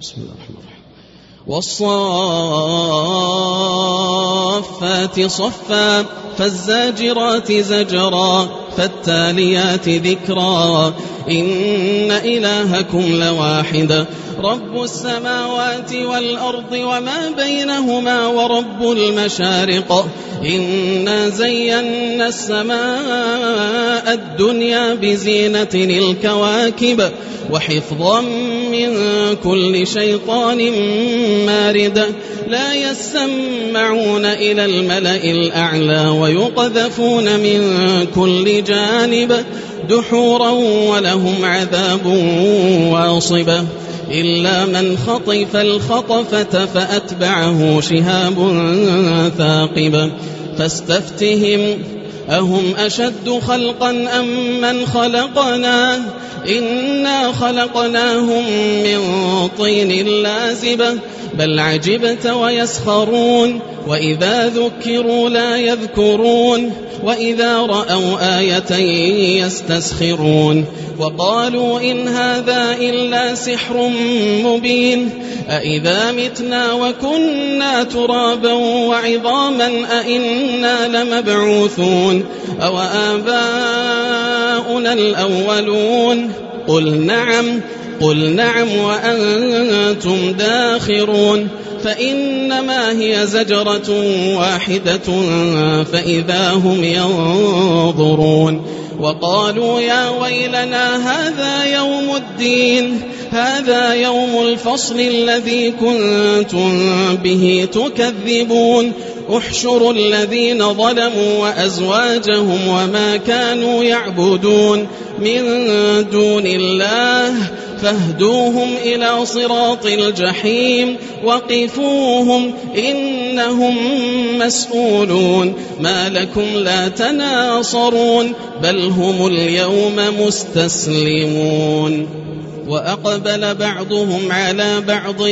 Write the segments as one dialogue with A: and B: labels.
A: بسم الله الرحمن الرحيم. والصافات صفا فالزاجرات زجرا فالتاليات ذكرا إن إلهكم لواحد رب السماوات والأرض وما بينهما ورب المشارق إنا زينا السماء الدنيا بزينة الكواكب وحفظا من كل شيطان مارد لا يسمعون إلى الملأ الأعلى ويقذفون من كل جانب دحورا ولهم عذاب واصب إلا من خطف الخطفة فأتبعه شهاب ثاقب فاستفتهم أهم أشد خلقا أم من خلقنا إنا خلقناهم من طين لازب بل عجبت ويسخرون وإذا ذكروا لا يذكرون وإذا رأوا آية يستسخرون وقالوا إن هذا إلا سحر مبين أإذا متنا وكنا ترابا وعظاما أإنا لمبعوثون أو آباؤنا الأولون قل نعم وأنتم داخرون فإنما هي زجرة واحدة فإذا هم ينظرون وقالوا يا ويلنا هذا يوم الدين هذا يوم الفصل الذي كنتم به تكذبون احشروا الذين ظلموا وأزواجهم وما كانوا يعبدون من دون الله فاهدوهم إلى صراط الجحيم وقفوهم إنهم مسؤولون ما لكم لا تناصرون بل هم اليوم مستسلمون وأقبل بعضهم على بعض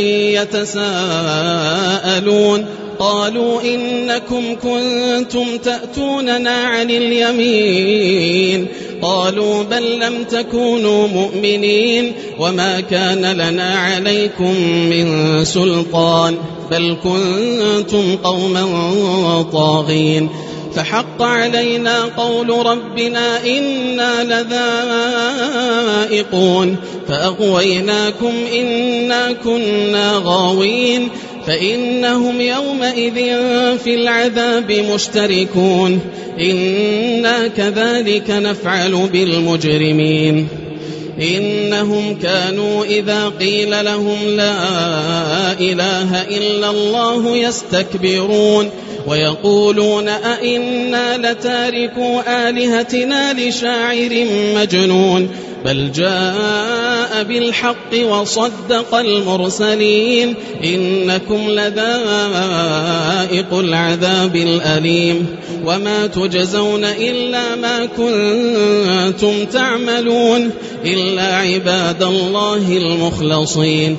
A: يتساءلون قالوا إنكم كنتم تأتوننا عن اليمين قالوا بل لم تكونوا مؤمنين وما كان لنا عليكم من سلطان بل كنتم قوما طاغين فحق علينا قول ربنا إنا لذائقون فأغويناكم إنا كنا غاوين فإنهم يومئذ في العذاب مشتركون إنا كذلك نفعل بالمجرمين إنهم كانوا إذا قيل لهم لا إله إلا الله يستكبرون ويقولون أئنا لتاركوا آلهتنا لشاعر مجنون بل جاء بالحق وصدق المرسلين إنكم لذائق العذاب الأليم وما تجزون إلا ما كنتم تعملون إلا عباد الله المخلصين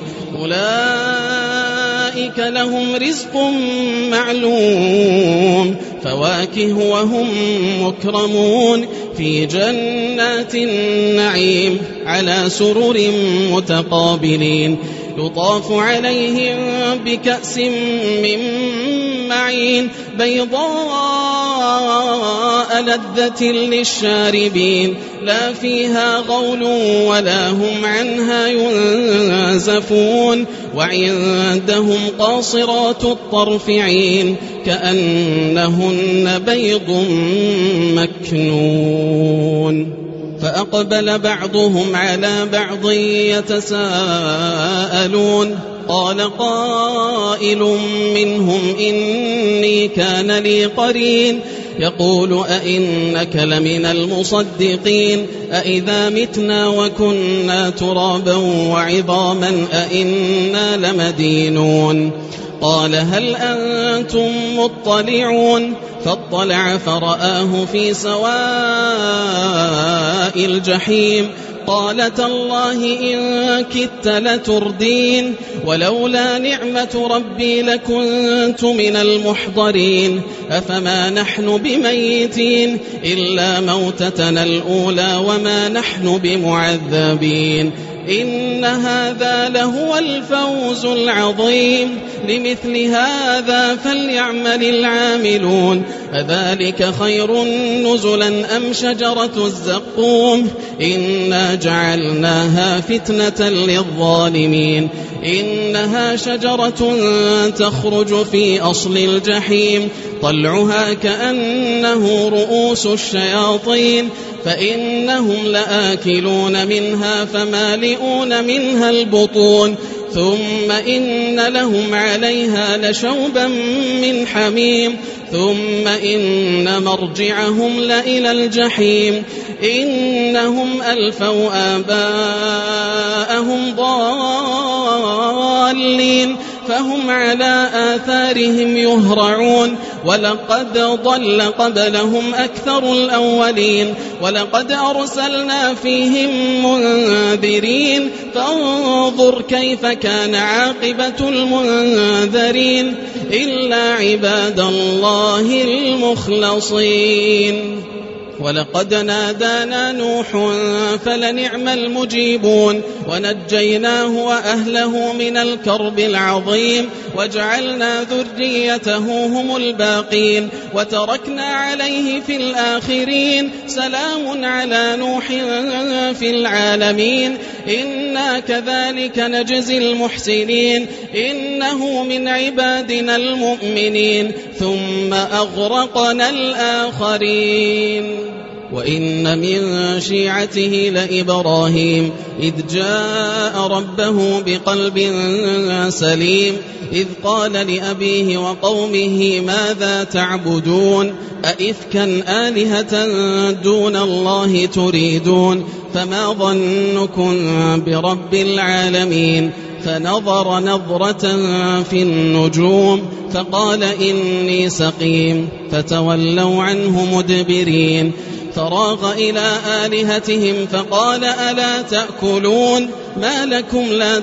A: أولئك لهم رزق معلوم فواكه وهم مكرمون في جنات النعيم على سرر متقابلين يطاف عليهم بكأس من معين بيضاء لذة للشاربين لا فيها غول ولا هم عنها ينزفون وعندهم قاصرات الطرف عين كأنهن بيض مكنون فأقبل بعضهم على بعض يتساءلون قال قائل منهم إني كان لي قرين يقول أئنك لمن المصدقين أئذا متنا وكنا ترابا وعظاما أئنا لمدينون قال هل أنتم مطلعون فاطلع فرآه في سواء الجحيم قال تالله إن كدت لتردين ولولا نعمة ربي لكنت من المحضرين أفما نحن بميتين إلا موتتنا الأولى وما نحن بمعذبين إن هذا لهو الفوز العظيم لمثل هذا فليعمل العاملون أذلك خير نزلا أم شجرة الزقوم إنا جعلناها فتنة للظالمين إنها شجرة تخرج في أصل الجحيم طلعها كأنه رؤوس الشياطين فإنهم لآكلون منها فمالئون منها البطون ثم إن لهم عليها لشوبا من حميم ثم إن مرجعهم لإلى الجحيم إنهم ألفوا آباءهم ضالين فهم على آثارهم يهرعون ولقد ضل قبلهم أكثر الأولين ولقد أرسلنا فيهم منذرين فانظر كيف كان عاقبة المنذرين إلا عباد الله المخلصين ولقد نادانا نوح فلنعم المجيبون ونجيناه وأهله من الكرب العظيم وجعلنا ذريته هم الباقين وتركنا عليه في الآخرين سلام على نوح في العالمين إنا كذلك نجزي المحسنين إنه من عبادنا المؤمنين ثم أغرقنا الآخرين وإن من شيعته لإبراهيم إذ جاء ربه بقلب سليم إذ قال لأبيه وقومه ماذا تعبدون أئفكا آلهة دون الله تريدون فما ظنكم برب العالمين فنظر نظرة في النجوم فقال إني سقيم فتولوا عنه مدبرين فراغ إلى آلهتهم فقال ألا تأكلون ما لكم لا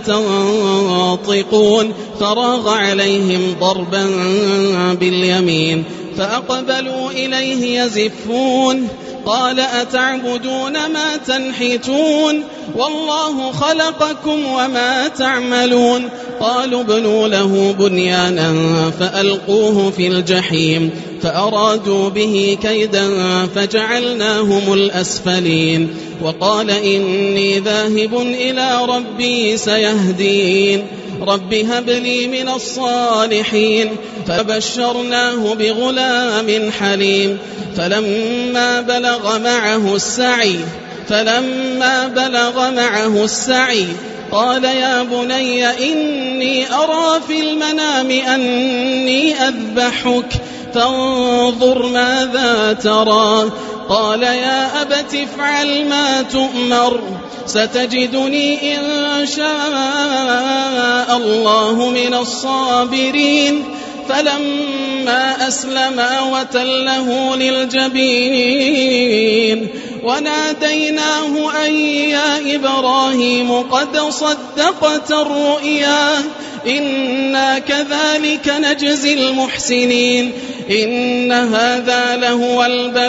A: تنطقون فراغ عليهم ضربا باليمين فأقبلوا إليه يزفون قال أتعبدون ما تنحتون والله خلقكم وما تعملون قالوا ابنوا له بنيانا فألقوه في الجحيم فأرادوا به كيدا فجعلناهم الأسفلين وقال إني ذاهب إلى ربي سيهدين رب هب لي من الصالحين فبشرناه بغلام حليم فلما بلغ معه السعي قال يا بني إني أرى في المنام أني أذبحك فانظر ماذا ترى قال يا أبت افعل ما تؤمر ستجدني إن شاء الله من الصابرين فلما أسلما وتله للجبين وناديناه أن يا إبراهيم قد صدقت الرؤيا إنا كذلك نجزي المحسنين إن هذا لهو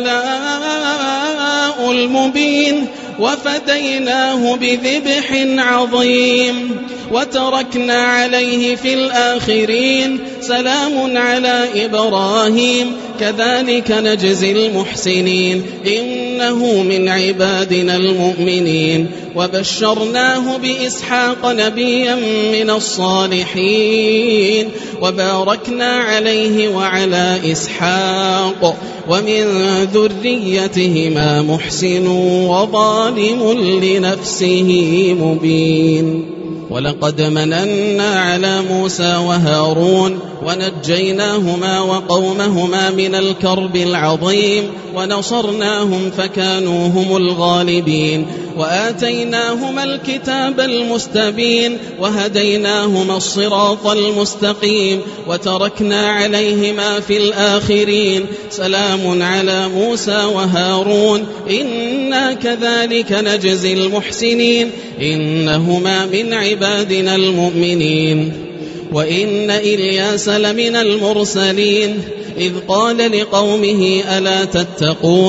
A: البلاء المبين وفديناه بذبح عظيم وتركنا عليه في الآخرين سلام على إبراهيم كذلك نجزي المحسنين إنه من عبادنا المؤمنين وبشرناه بإسحاق نبيا من الصالحين وباركنا عليه وعلى إسحاق ومن ذريتهما محسن وظالم لنفسه مبين ولقد مننا على موسى وهارون ونجيناهما وقومهما من الكرب العظيم ونصرناهم فكانوا هم الغالبين وآتيناهما الكتاب المستبين وهديناهما الصراط المستقيم وتركنا عليهما في الآخرين سلام على موسى وهارون إنا كذلك نجزي المحسنين إنهما من عبادنا المؤمنين وإن إلياس لمن المرسلين إذ قال لقومه ألا تتقون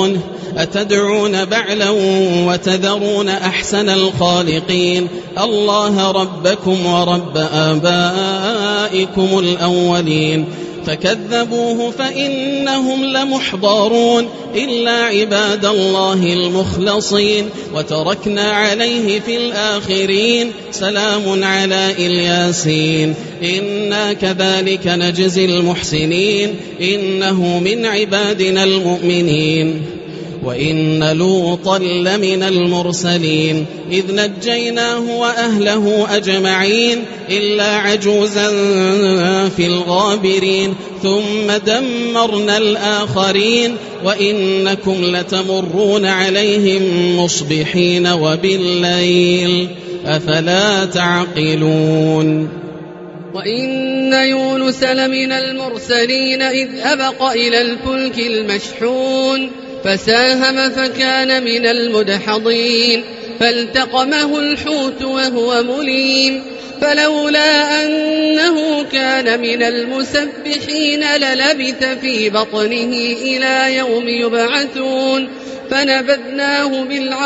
A: أتدعون بعلا وتذرون أحسن الخالقين الله ربكم ورب آبائكم الأولين فكذبوه فإنهم لمحضرون إلا عباد الله المخلصين وتركنا عليه في الآخرين سلام على الياسين إنا كذلك نجزي المحسنين إنه من عبادنا المؤمنين وإن لوطا لمن المرسلين إذ نجيناه وأهله أجمعين إلا عجوزا في الغابرين ثم دمرنا الآخرين وإنكم لتمرون عليهم مصبحين وبالليل أفلا تعقلون
B: وإن يونس لمن المرسلين إذ أبق إلى الفلك المشحون فساهم فكان من المدحضين فالتقمه الحوت وهو مليم فلولا أنه كان من المسبحين للبث في بطنه إلى يوم يبعثون فنبذناه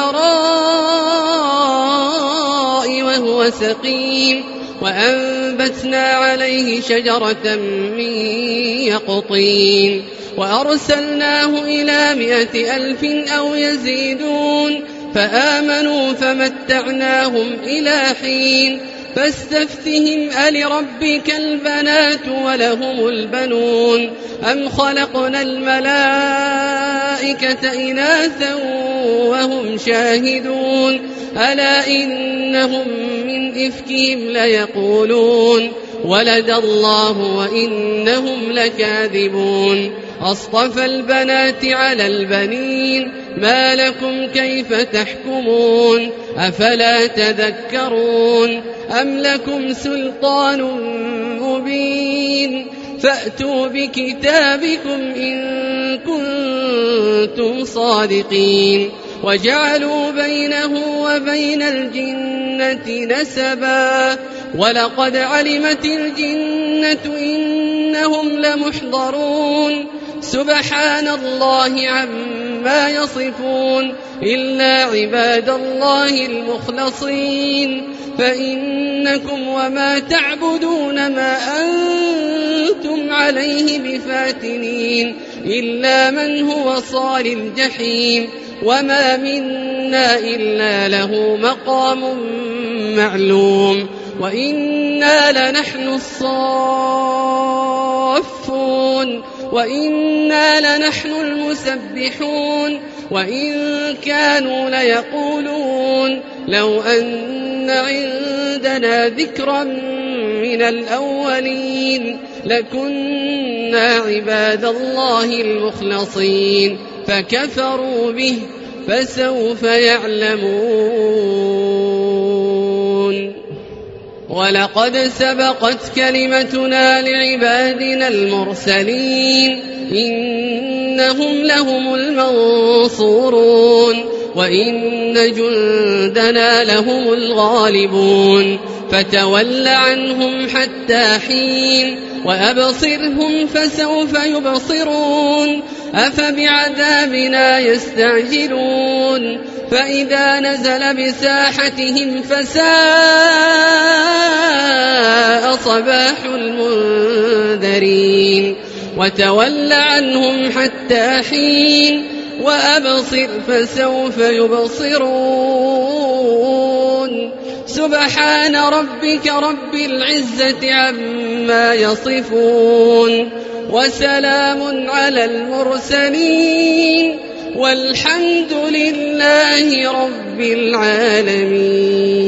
B: بالعراء وهو سقيم وأنبتنا عليه شجرة من يقطين وأرسلناه إلى 100,000 أو يزيدون فآمنوا فمتعناهم إلى حين فاستفتهم ألربك البنات ولهم البنون أم خلقنا الملائكة إناثا وهم شاهدون ألا إنهم من إفكهم ليقولون ولد الله وإنهم لكاذبون أصطفى البنات على البنين ما لكم كيف تحكمون أفلا تذكرون أم لكم سلطان مبين فأتوا بكتابكم إن كنتم صادقين وجعلوا بينه وبين الجنة نسبا ولقد علمت الجنة إنهم لمحضرون سبحان الله عما يصفون إلا عباد الله المخلصين فإنكم وما تعبدون ما أنتم عليه بفاتنين إلا من هو صال الجحيم وما منا إلا له مقام معلوم وإنا لنحن الصافون وإنا لنحن المسبحون وإن كانوا ليقولون لو أن عندنا ذكرا من الأولين لكنا عباد الله المخلصين فكفروا به فسوف يعلمون ولقد سبقت كلمتنا لعبادنا المرسلين إنهم لهم المنصورون وإن جندنا لهم الغالبون فتول عنهم حتى حين وأبصرهم فسوف يبصرون أفبعذابنا يستعجلون فإذا نزل بساحتهم فساء صباح المنذرين وتول عنهم حتى حين وأبصر فسوف يبصرون سبحان ربك رب العزة عما يصفون وسلام على المرسلين والحمد لله رب العالمين.